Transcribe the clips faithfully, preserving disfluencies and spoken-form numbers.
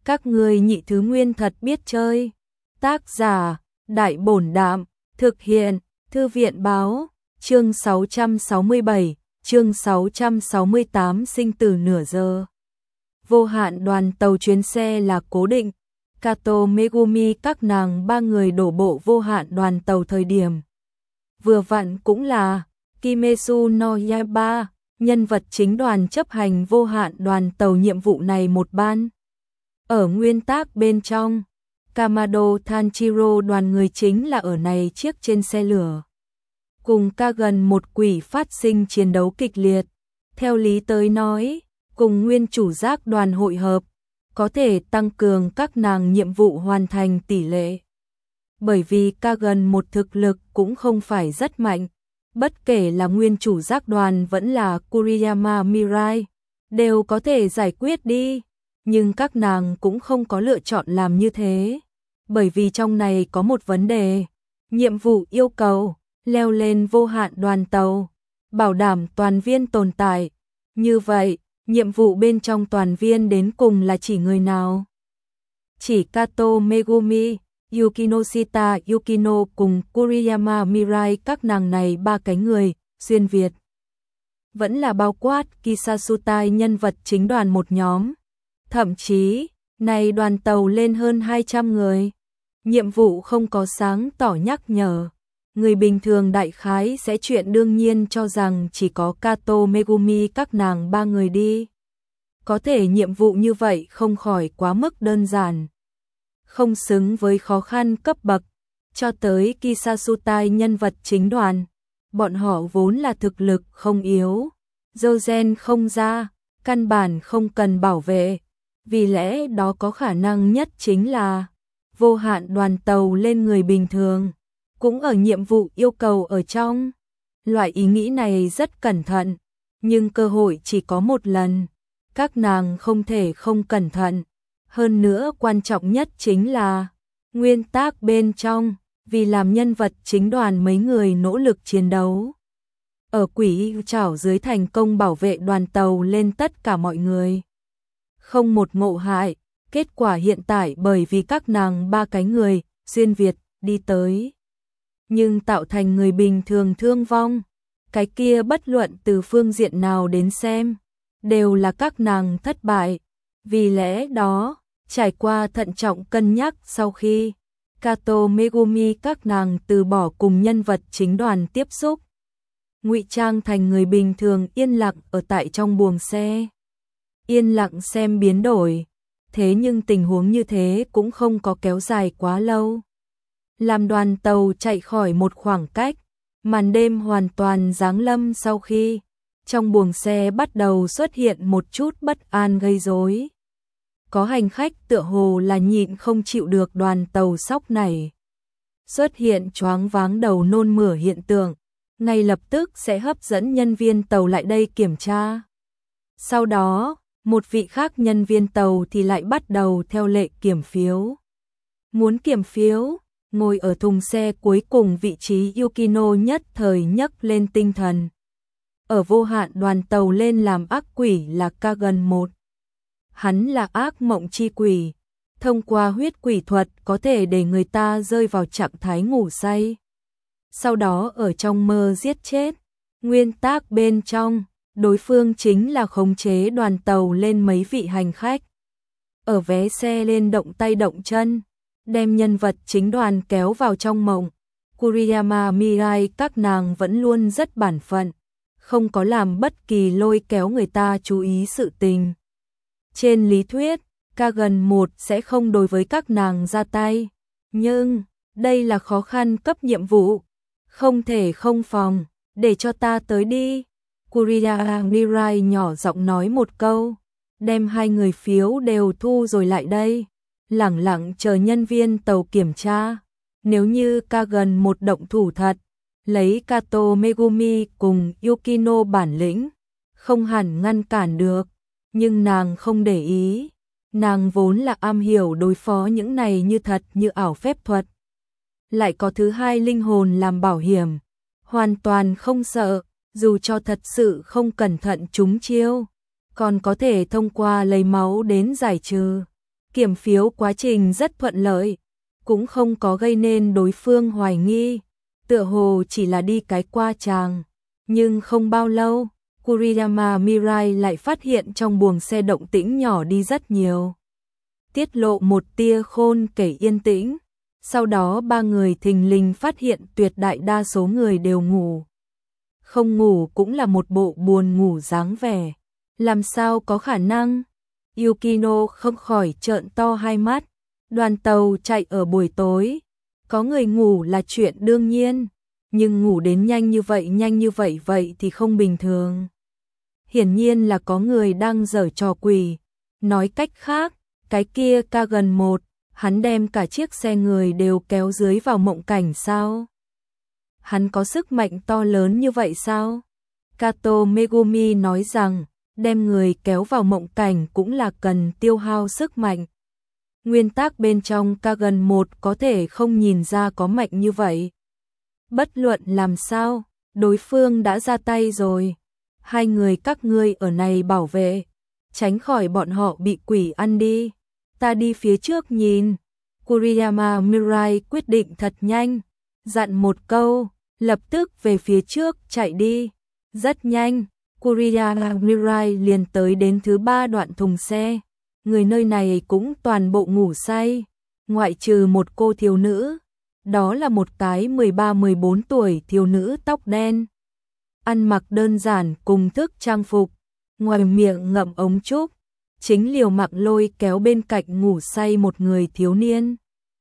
Các ngươi nhị thứ nguyên thật biết chơi. Tác giả, Đại Bổn Đạm, thực hiện, Thư viện Báo, chương sáu trăm sáu mươi bảy, chương sáu trăm sáu mươi tám sinh tử nửa giờ. Vô hạn đoàn tàu chuyến xe là cố định, Kato Megumi các nàng ba người đổ bộ vô hạn đoàn tàu thời điểm. Vừa vặn cũng là Kimetsu no Yaiba, nhân vật chính đoàn chấp hành vô hạn đoàn tàu nhiệm vụ này một ban. Ở nguyên tác bên trong, Kamado Tanjiro đoàn người chính là ở này chiếc trên xe lửa. Cùng Kagen một quỷ phát sinh chiến đấu kịch liệt. Theo lý tới nói, cùng nguyên chủ giác đoàn hội hợp, có thể tăng cường các nàng nhiệm vụ hoàn thành tỷ lệ. Bởi vì Kagen một thực lực cũng không phải rất mạnh, bất kể là nguyên chủ giác đoàn vẫn là Kuriyama Mirai, đều có thể giải quyết đi. Nhưng các nàng cũng không có lựa chọn làm như thế, bởi vì trong này có một vấn đề. Nhiệm vụ yêu cầu leo lên vô hạn đoàn tàu, bảo đảm toàn viên tồn tại. Như vậy, nhiệm vụ bên trong toàn viên đến cùng là chỉ người nào? Chỉ Kato Megumi, Yukinoshita Yukino cùng Kuriyama Mirai, các nàng này ba cái người, xuyên Việt. Vẫn là bao quát Kisasutai nhân vật chính đoàn một nhóm. Thậm chí, này đoàn tàu lên hơn hai trăm người. Nhiệm vụ không có sáng tỏ nhắc nhở. Người bình thường đại khái sẽ chuyện đương nhiên cho rằng chỉ có Kato Megumi các nàng ba người đi. Có thể nhiệm vụ như vậy không khỏi quá mức đơn giản. Không xứng với khó khăn cấp bậc. Cho tới Kisasutai nhân vật chính đoàn, bọn họ vốn là thực lực không yếu. Dâu gen không ra, căn bản không cần bảo vệ. Vì lẽ đó có khả năng nhất chính là vô hạn đoàn tàu lên người bình thường, cũng ở nhiệm vụ yêu cầu ở trong. Loại ý nghĩ này rất cẩn thận, nhưng cơ hội chỉ có một lần, các nàng không thể không cẩn thận. Hơn nữa quan trọng nhất chính là nguyên tác bên trong, vì làm nhân vật chính đoàn mấy người nỗ lực chiến đấu. Ở quỷ trảo dưới thành công bảo vệ đoàn tàu lên tất cả mọi người. Không một ngộ hại, kết quả hiện tại bởi vì các nàng ba cái người, xuyên Việt, đi tới. Nhưng tạo thành người bình thường thương vong, cái kia bất luận từ phương diện nào đến xem, đều là các nàng thất bại. Vì lẽ đó, trải qua thận trọng cân nhắc sau khi Kato Megumi các nàng từ bỏ cùng nhân vật chính đoàn tiếp xúc, ngụy trang thành người bình thường yên lặng ở tại trong buồng xe. Yên lặng xem biến đổi, thế nhưng tình huống như thế cũng không có kéo dài quá lâu. Làm đoàn tàu chạy khỏi một khoảng cách, màn đêm hoàn toàn giáng lâm sau khi trong buồng xe bắt đầu xuất hiện một chút bất an gây rối. Có hành khách tựa hồ là nhịn không chịu được đoàn tàu sóc này. Xuất hiện choáng váng đầu nôn mửa hiện tượng, ngay lập tức sẽ hấp dẫn nhân viên tàu lại đây kiểm tra. Sau đó, một vị khác nhân viên tàu thì lại bắt đầu theo lệ kiểm phiếu. Muốn kiểm phiếu, ngồi ở thùng xe cuối cùng vị trí Yukino nhất thời nhấc lên tinh thần. Ở vô hạn đoàn tàu lên làm ác quỷ là Kagen một. Hắn là ác mộng chi quỷ, thông qua huyết quỷ thuật có thể để người ta rơi vào trạng thái ngủ say. Sau đó ở trong mơ giết chết. Nguyên tác bên trong, đối phương chính là khống chế đoàn tàu lên mấy vị hành khách. Ở vé xe lên động tay động chân, đem nhân vật chính đoàn kéo vào trong mộng. Kuriyama Mirai các nàng vẫn luôn rất bản phận, không có làm bất kỳ lôi kéo người ta chú ý sự tình. Trên lý thuyết, Kagen một sẽ không đối với các nàng ra tay, nhưng đây là khó khăn cấp nhiệm vụ, không thể không phòng, để cho ta tới đi. Kuriyama Mirai nhỏ giọng nói một câu, đem hai người phiếu đều thu rồi lại đây, lẳng lặng chờ nhân viên tàu kiểm tra. Nếu như Kagen một động thủ thật, lấy Kato Megumi cùng Yukino bản lĩnh, không hẳn ngăn cản được, nhưng nàng không để ý. Nàng vốn là am hiểu đối phó những này như thật như ảo phép thuật. Lại có thứ hai linh hồn làm bảo hiểm, hoàn toàn không sợ. Dù cho thật sự không cẩn thận trúng chiêu, còn có thể thông qua lấy máu đến giải trừ. Kiểm phiếu quá trình rất thuận lợi, cũng không có gây nên đối phương hoài nghi, tựa hồ chỉ là đi cái qua tràng. Nhưng không bao lâu, Kuriyama Mirai lại phát hiện trong buồng xe động tĩnh nhỏ đi rất nhiều. Tiết lộ một tia khôn kể yên tĩnh, sau đó ba người thình lình phát hiện tuyệt đại đa số người đều ngủ. Không ngủ cũng là một bộ buồn ngủ dáng vẻ. Làm sao có khả năng? Yukino không khỏi trợn to hai mắt. Đoàn tàu chạy ở buổi tối, có người ngủ là chuyện đương nhiên, nhưng ngủ đến nhanh như vậy nhanh như vậy vậy thì không bình thường. Hiển nhiên là có người đang giở trò quỷ. Nói cách khác, cái kia ca gần một, hắn đem cả chiếc xe người đều kéo dưới vào mộng cảnh sao? Hắn có sức mạnh to lớn như vậy sao? Kato Megumi nói rằng, đem người kéo vào mộng cảnh cũng là cần tiêu hao sức mạnh. Nguyên tắc bên trong ca gần một có thể không nhìn ra có mạnh như vậy. Bất luận làm sao, đối phương đã ra tay rồi. Hai người các ngươi ở này bảo vệ, tránh khỏi bọn họ bị quỷ ăn đi. Ta đi phía trước nhìn. Kuriyama Mirai quyết định thật nhanh, dặn một câu, lập tức về phía trước chạy đi. Rất nhanh, Kuriyama Mirai liền tới đến thứ ba đoạn thùng xe. Người nơi này cũng toàn bộ ngủ say, ngoại trừ một cô thiếu nữ. Đó là một cái mười ba mười bốn tuổi thiếu nữ tóc đen. Ăn mặc đơn giản cùng thức trang phục, ngoài miệng ngậm ống trúc, chính liều mạng lôi kéo bên cạnh ngủ say một người thiếu niên.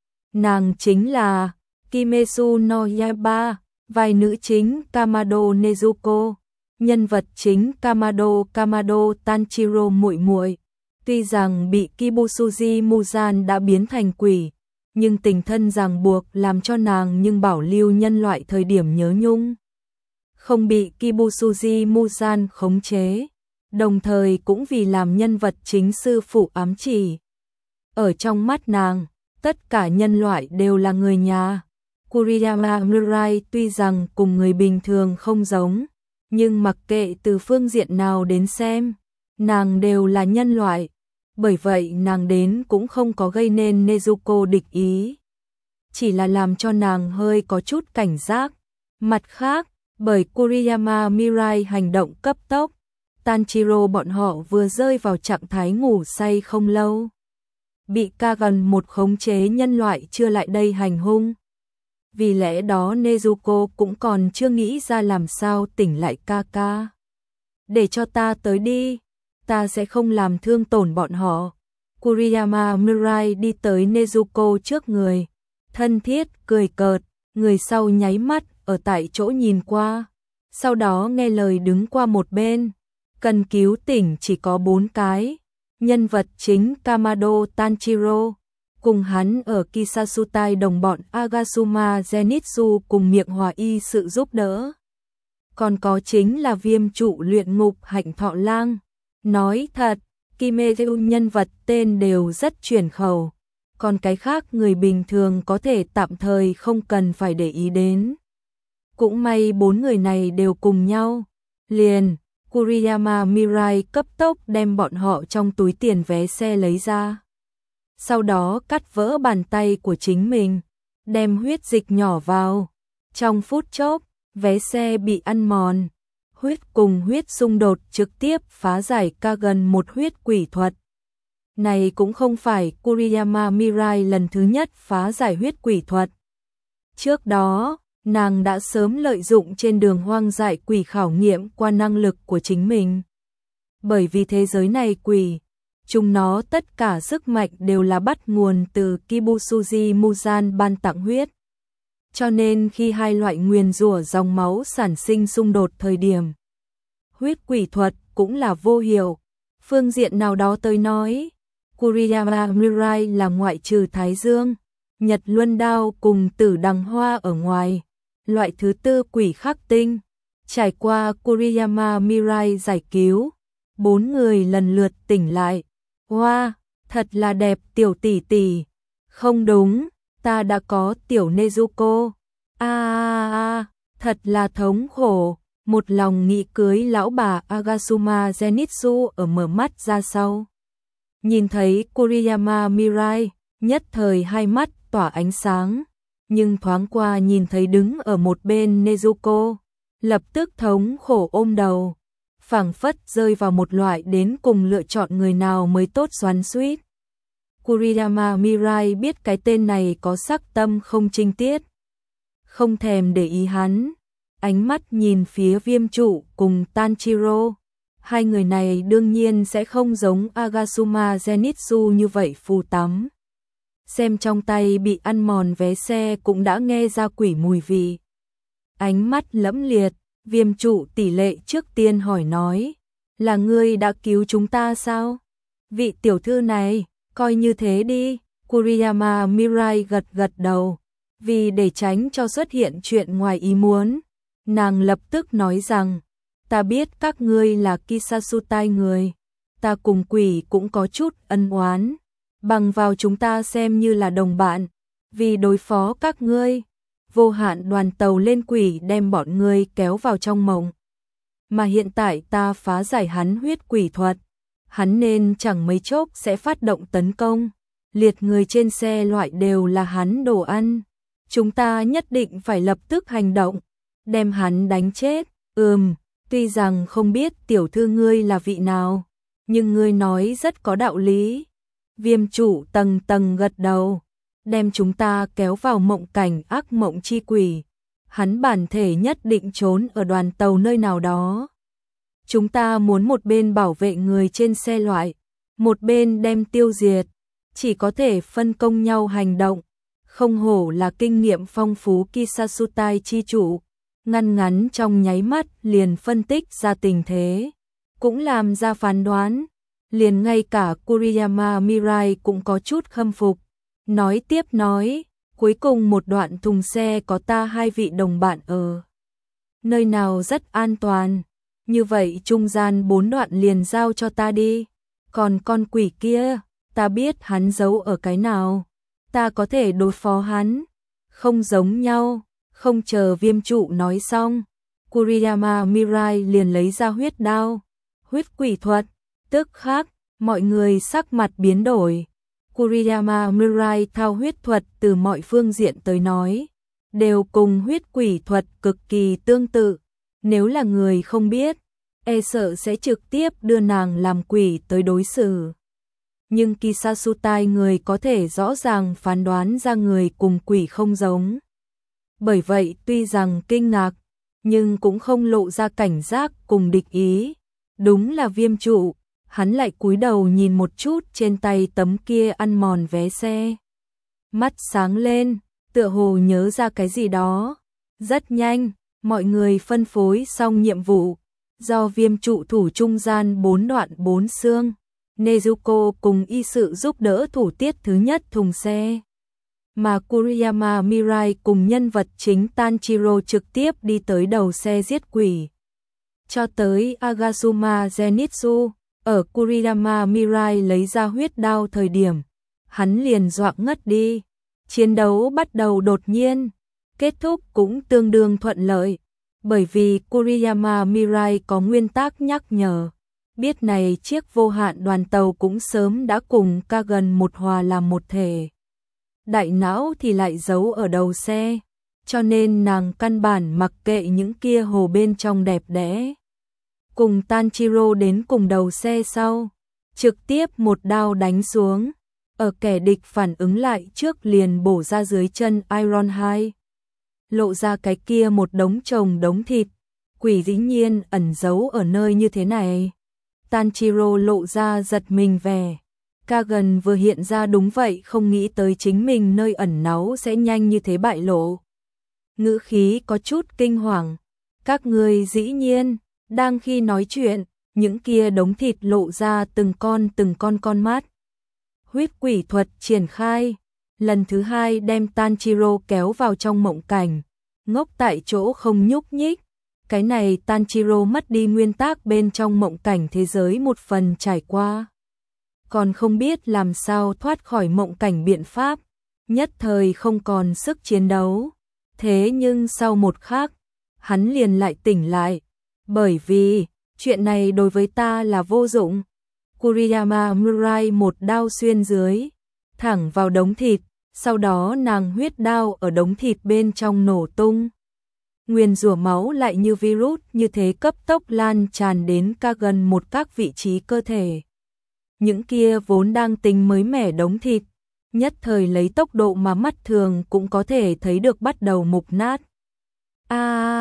Nàng chính là Kimetsu no Yaiba, vai nữ chính Kamado Nezuko, nhân vật chính Kamado Kamado Tanjiro muội muội. Tuy rằng bị Kibusuji Muzan đã biến thành quỷ, nhưng tình thân ràng buộc làm cho nàng nhưng bảo lưu nhân loại thời điểm nhớ nhung. Không bị Kibusuji Muzan khống chế, đồng thời cũng vì làm nhân vật chính sư phụ ám chỉ. Ở trong mắt nàng, tất cả nhân loại đều là người nhà. Kuriyama Mirai tuy rằng cùng người bình thường không giống, nhưng mặc kệ từ phương diện nào đến xem, nàng đều là nhân loại. Bởi vậy nàng đến cũng không có gây nên Nezuko địch ý, chỉ là làm cho nàng hơi có chút cảnh giác. Mặt khác, bởi Kuriyama Mirai hành động cấp tốc, Tanjiro bọn họ vừa rơi vào trạng thái ngủ say không lâu. Bị ca gần một khống chế nhân loại chưa lại đây hành hung. Vì lẽ đó Nezuko cũng còn chưa nghĩ ra làm sao tỉnh lại ca ca. Để cho ta tới đi, ta sẽ không làm thương tổn bọn họ. Kuriyama Mirai đi tới Nezuko trước người, thân thiết cười cợt, người sau nháy mắt ở tại chỗ nhìn qua, sau đó nghe lời đứng qua một bên. Cần cứu tỉnh chỉ có bốn cái, nhân vật chính Kamado Tanjiro, cùng hắn ở Kisasutai đồng bọn Agasuma Zenitsu cùng miệng hòa y sự giúp đỡ. Còn có chính là viêm trụ luyện ngục Hạnh Thọ Lang. Nói thật, Kimetsu nhân vật tên đều rất truyền khẩu, còn cái khác người bình thường có thể tạm thời không cần phải để ý đến. Cũng may bốn người này đều cùng nhau. Liền, Kuriyama Mirai cấp tốc đem bọn họ trong túi tiền vé xe lấy ra. Sau đó cắt vỡ bàn tay của chính mình, đem huyết dịch nhỏ vào. Trong phút chốc, vé xe bị ăn mòn. Huyết cùng huyết xung đột trực tiếp phá giải ca gần một huyết quỷ thuật. Này cũng không phải Kuriyama Mirai lần thứ nhất phá giải huyết quỷ thuật. Trước đó, nàng đã sớm lợi dụng trên đường hoang dại quỷ khảo nghiệm qua năng lực của chính mình. Bởi vì thế giới này quỷ, chúng nó tất cả sức mạnh đều là bắt nguồn từ Kibusuji Muzan ban tặng huyết. Cho nên khi hai loại nguyền rủa dòng máu sản sinh xung đột thời điểm, huyết quỷ thuật cũng là vô hiệu. Phương diện nào đó tới nói, Kuriyama Mirai là ngoại trừ Thái Dương, Nhật Luân Đao cùng Tử Đằng Hoa ở ngoài, loại thứ tư quỷ khắc tinh. Trải qua Kuriyama Mirai giải cứu, bốn người lần lượt tỉnh lại. Hoa, thật là đẹp tiểu tỷ tỷ. Không đúng, ta đã có tiểu Nezuko. A a a, thật là thống khổ. Một lòng nghĩ cưới lão bà Agasuma Zenitsu ở mở mắt ra sau. Nhìn thấy Kuriyama Mirai, nhất thời hai mắt tỏa ánh sáng, nhưng thoáng qua nhìn thấy đứng ở một bên Nezuko, lập tức thống khổ ôm đầu, phảng phất rơi vào một loại đến cùng lựa chọn người nào mới tốt xoắn xuýt. Kuriyama Mirai biết cái tên này có sắc tâm không trinh tiết, không thèm để ý hắn, ánh mắt nhìn phía Viêm Trụ cùng Tanjiro. Hai người này đương nhiên sẽ không giống Agasuma Zenitsu như vậy phù tắm. Xem trong tay bị ăn mòn vé xe cũng đã nghe ra quỷ mùi vị. Ánh mắt lẫm liệt, Viêm Trụ tỷ lệ trước tiên hỏi nói, là ngươi đã cứu chúng ta sao? Vị tiểu thư này, coi như thế đi. Kuriyama Mirai gật gật đầu, vì để tránh cho xuất hiện chuyện ngoài ý muốn, nàng lập tức nói rằng, ta biết các ngươi là Kisasutai người, ta cùng quỷ cũng có chút ân oán, bằng vào chúng ta xem như là đồng bạn, vì đối phó các ngươi, vô hạn đoàn tàu lên quỷ đem bọn ngươi kéo vào trong mộng. Mà hiện tại ta phá giải hắn huyết quỷ thuật, hắn nên chẳng mấy chốc sẽ phát động tấn công, liệt người trên xe loại đều là hắn đồ ăn, chúng ta nhất định phải lập tức hành động, đem hắn đánh chết. Ừm, tuy rằng không biết tiểu thư ngươi là vị nào, nhưng ngươi nói rất có đạo lý. Viêm Trụ tầng tầng gật đầu, đem chúng ta kéo vào mộng cảnh ác mộng chi quỷ, hắn bản thể nhất định trốn ở đoàn tàu nơi nào đó. Chúng ta muốn một bên bảo vệ người trên xe loại, một bên đem tiêu diệt, chỉ có thể phân công nhau hành động, không hổ là kinh nghiệm phong phú Kisasutai chi chủ, ngăn ngắn trong nháy mắt liền phân tích ra tình thế, cũng làm ra phán đoán, liền ngay cả Kuriyama Mirai cũng có chút khâm phục, nói tiếp nói, cuối cùng một đoạn thùng xe có ta hai vị đồng bạn ở nơi nào rất an toàn, như vậy trung gian bốn đoạn liền giao cho ta đi, còn con quỷ kia, ta biết hắn giấu ở cái nào, ta có thể đối phó hắn, không giống nhau. Không chờ Viêm Trụ nói xong, Kuriyama Mirai liền lấy ra huyết đao, huyết quỷ thuật, tức khắc, mọi người sắc mặt biến đổi. Kuriyama Mirai thao huyết thuật từ mọi phương diện tới nói, đều cùng huyết quỷ thuật cực kỳ tương tự, nếu là người không biết, e sợ sẽ trực tiếp đưa nàng làm quỷ tới đối xử. Nhưng Kisasutai người có thể rõ ràng phán đoán ra người cùng quỷ không giống. Bởi vậy tuy rằng kinh ngạc, nhưng cũng không lộ ra cảnh giác cùng địch ý. Đúng là Viêm Trụ, hắn lại cúi đầu nhìn một chút trên tay tấm kia ăn mòn vé xe. Mắt sáng lên, tựa hồ nhớ ra cái gì đó. Rất nhanh, mọi người phân phối xong nhiệm vụ, do Viêm Trụ thủ trung gian bốn đoạn bốn xương. Nezuko cùng y sự giúp đỡ thủ tiết thứ nhất thùng xe. Mà Kuriyama Mirai cùng nhân vật chính Tanjiro trực tiếp đi tới đầu xe giết quỷ. Cho tới Agasuma Zenitsu, ở Kuriyama Mirai lấy ra huyết đao thời điểm, hắn liền dọa ngất đi. Chiến đấu bắt đầu đột nhiên, kết thúc cũng tương đương thuận lợi, bởi vì Kuriyama Mirai có nguyên tắc nhắc nhở. Biết này chiếc vô hạn đoàn tàu cũng sớm đã cùng Kagan một hòa làm một thể. Đại não thì lại giấu ở đầu xe, cho nên nàng căn bản mặc kệ những kia hồ bên trong đẹp đẽ. Cùng Tanjiro đến cùng đầu xe sau, trực tiếp một đao đánh xuống, ở kẻ địch phản ứng lại trước liền bổ ra dưới chân Iron hai. Lộ ra cái kia một đống chồng đống thịt, quỷ dĩ nhiên ẩn giấu ở nơi như thế này. Tanjiro lộ ra giật mình vẻ. Kagan vừa hiện ra đúng vậy không nghĩ tới chính mình nơi ẩn náu sẽ nhanh như thế bại lộ. Ngữ khí có chút kinh hoàng. Các người dĩ nhiên, đang khi nói chuyện, những kia đống thịt lộ ra từng con từng con con mắt. Huyết quỷ thuật triển khai, lần thứ hai đem Tanjiro kéo vào trong mộng cảnh, ngốc tại chỗ không nhúc nhích. Cái này Tanjiro mất đi nguyên tắc bên trong mộng cảnh thế giới một phần trải qua. Còn không biết làm sao thoát khỏi mộng cảnh biện pháp, nhất thời không còn sức chiến đấu. Thế nhưng sau một khắc, hắn liền lại tỉnh lại, bởi vì chuyện này đối với ta là vô dụng. Kuriyama Mirai một đao xuyên dưới, thẳng vào đống thịt, sau đó nàng huyết đao ở đống thịt bên trong nổ tung. Nguyền rủa máu lại như virus như thế cấp tốc lan tràn đến ca gần một các vị trí cơ thể. Những kia vốn đang tính mới mẻ đống thịt, nhất thời lấy tốc độ mà mắt thường cũng có thể thấy được bắt đầu mục nát. A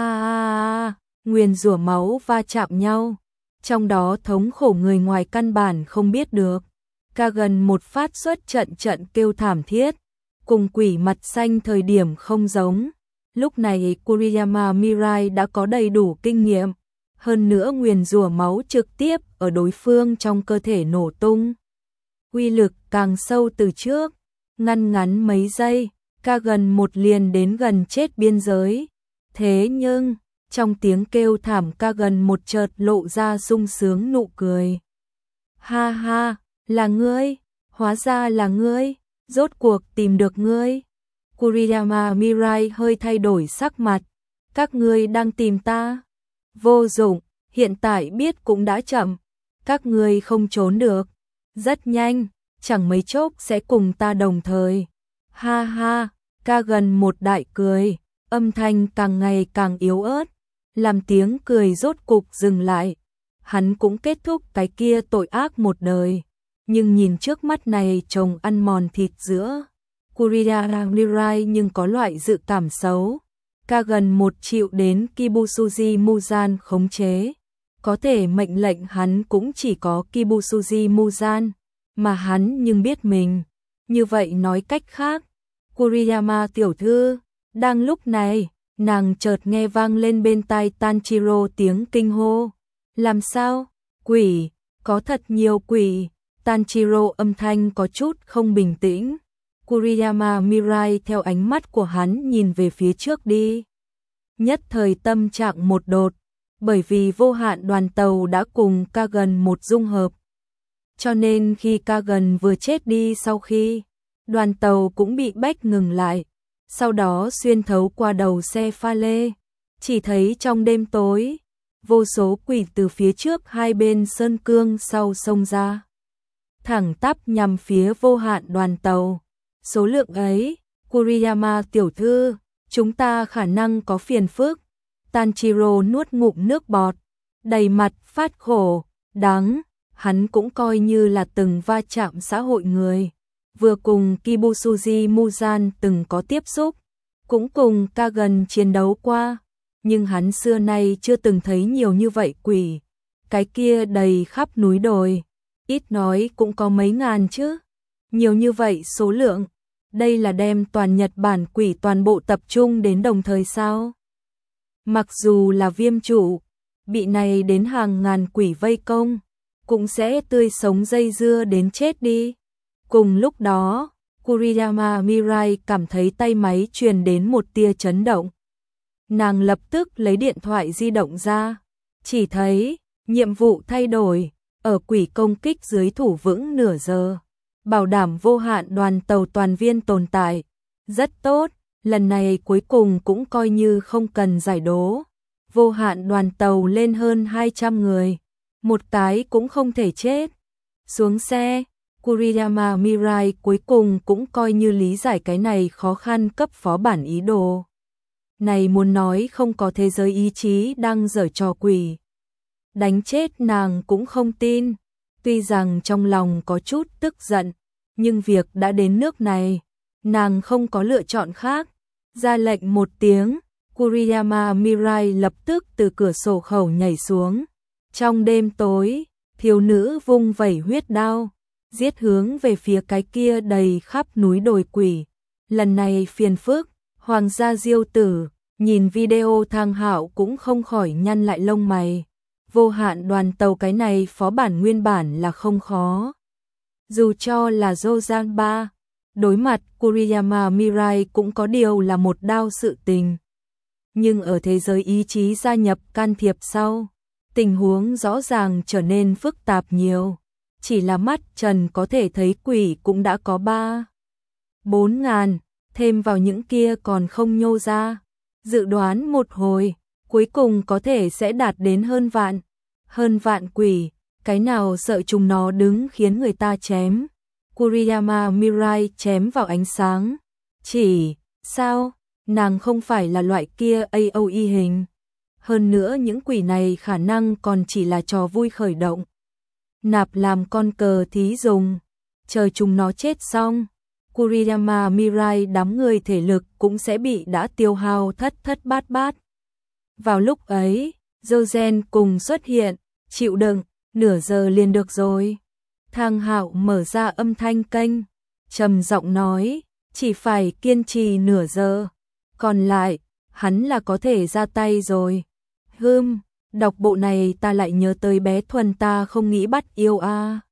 à, à, nguyền rủa máu va chạm nhau, trong đó thống khổ người ngoài căn bản không biết được. Ca gần một phát xuất trận trận kêu thảm thiết, cùng quỷ mặt xanh thời điểm không giống. Lúc này Kuriyama Mirai đã có đầy đủ kinh nghiệm, hơn nữa nguyền rủa máu trực tiếp ở đối phương trong cơ thể nổ tung. Uy lực càng sâu từ trước, ngăn ngắn mấy giây, ca gần một liền đến gần chết biên giới. Thế nhưng, trong tiếng kêu thảm ca gần một chợt lộ ra sung sướng nụ cười. Ha ha, là ngươi, hóa ra là ngươi, rốt cuộc tìm được ngươi. Kuriyama Mirai hơi thay đổi sắc mặt, các ngươi đang tìm ta. Vô dụng, hiện tại biết cũng đã chậm, các ngươi không trốn được. Rất nhanh, chẳng mấy chốc sẽ cùng ta đồng thời. Ha ha, ca gần một đại cười, âm thanh càng ngày càng yếu ớt, làm tiếng cười rốt cục dừng lại. Hắn cũng kết thúc cái kia tội ác một đời, nhưng nhìn trước mắt này chồng ăn mòn thịt giữa Kuriyama Mirai nhưng có loại dự cảm xấu. Ca gần một chịu đến Kibusuji Muzan khống chế, có thể mệnh lệnh hắn cũng chỉ có Kibusuji Muzan, mà hắn nhưng biết mình. Như vậy nói cách khác, Kuriyama tiểu thư, đang lúc này, nàng chợt nghe vang lên bên tai Tanjiro tiếng kinh hô. Làm sao? Quỷ, có thật nhiều quỷ. Tanjiro âm thanh có chút không bình tĩnh. Kuriyama Mirai theo ánh mắt của hắn nhìn về phía trước đi. Nhất thời tâm trạng một đột, bởi vì vô hạn đoàn tàu đã cùng ca gần một dung hợp. Cho nên khi ca gần vừa chết đi sau khi, đoàn tàu cũng bị bách ngừng lại, sau đó xuyên thấu qua đầu xe pha lê. Chỉ thấy trong đêm tối, vô số quỷ từ phía trước hai bên sơn cương sau sông ra, thẳng tắp nhằm phía vô hạn đoàn tàu. Số lượng ấy, Kuriyama tiểu thư, chúng ta khả năng có phiền phức. Tanjiro nuốt ngụm nước bọt, đầy mặt phát khổ, đắng, hắn cũng coi như là từng va chạm xã hội người. Vừa cùng Kibusuji Muzan từng có tiếp xúc, cũng cùng ca gần chiến đấu qua, nhưng hắn xưa nay chưa từng thấy nhiều như vậy quỷ. Cái kia đầy khắp núi đồi, ít nói cũng có mấy ngàn chứ. Nhiều như vậy số lượng, đây là đem toàn Nhật Bản quỷ toàn bộ tập trung đến đồng thời sao? Mặc dù là viêm chủ, bị này đến hàng ngàn quỷ vây công, cũng sẽ tươi sống dây dưa đến chết đi. Cùng lúc đó, Kuriyama Mirai cảm thấy tay máy truyền đến một tia chấn động. Nàng lập tức lấy điện thoại di động ra, chỉ thấy, nhiệm vụ thay đổi, ở quỷ công kích dưới thủ vững nửa giờ. Bảo đảm vô hạn đoàn tàu toàn viên tồn tại. Rất tốt, lần này cuối cùng cũng coi như không cần giải đố. Vô hạn đoàn tàu lên hơn hai trăm người, một cái cũng không thể chết. Xuống xe, Kuriyama Mirai cuối cùng cũng coi như lý giải cái này khó khăn cấp phó bản ý đồ. Này muốn nói không có thế giới ý chí đang giở trò quỷ, đánh chết nàng cũng không tin. Tuy rằng trong lòng có chút tức giận, nhưng việc đã đến nước này, nàng không có lựa chọn khác. Ra lệnh một tiếng, Kuriyama Mirai lập tức từ cửa sổ khẩu nhảy xuống. Trong đêm tối, thiếu nữ vung vẩy huyết đao, giết hướng về phía cái kia đầy khắp núi đồi quỷ. Lần này phiền phức, Hoàng gia Diêu tử, nhìn video Thang Hạo cũng không khỏi nhăn lại lông mày. Vô hạn đoàn tàu cái này phó bản nguyên bản là không khó. Dù cho là Zojan ba, đối mặt Kuriyama Mirai cũng có điều là một đao sự tình. Nhưng ở thế giới ý chí gia nhập can thiệp sau, tình huống rõ ràng trở nên phức tạp nhiều. Chỉ là mắt trần có thể thấy quỷ cũng đã có ba, bốn ngàn, thêm vào những kia còn không nhô ra. Dự đoán một hồi, cuối cùng có thể sẽ đạt đến hơn vạn. Hơn vạn quỷ, cái nào sợ chúng nó đứng khiến người ta chém. Kuriyama Mirai chém vào ánh sáng. Chỉ, sao, nàng không phải là loại kia a o e hình. Hơn nữa những quỷ này khả năng còn chỉ là trò vui khởi động. Nạp làm con cờ thí dùng, chờ chúng nó chết xong. Kuriyama Mirai đám người thể lực cũng sẽ bị đã tiêu hao thất thất bát bát. Vào lúc ấy, Jojen cùng xuất hiện, chịu đựng, nửa giờ liền được rồi. Thang Hạo mở ra âm thanh kênh, trầm giọng nói, chỉ phải kiên trì nửa giờ, còn lại, hắn là có thể ra tay rồi. Hừm, đọc bộ này ta lại nhớ tới bé Thuần ta không nghĩ bắt yêu a. À.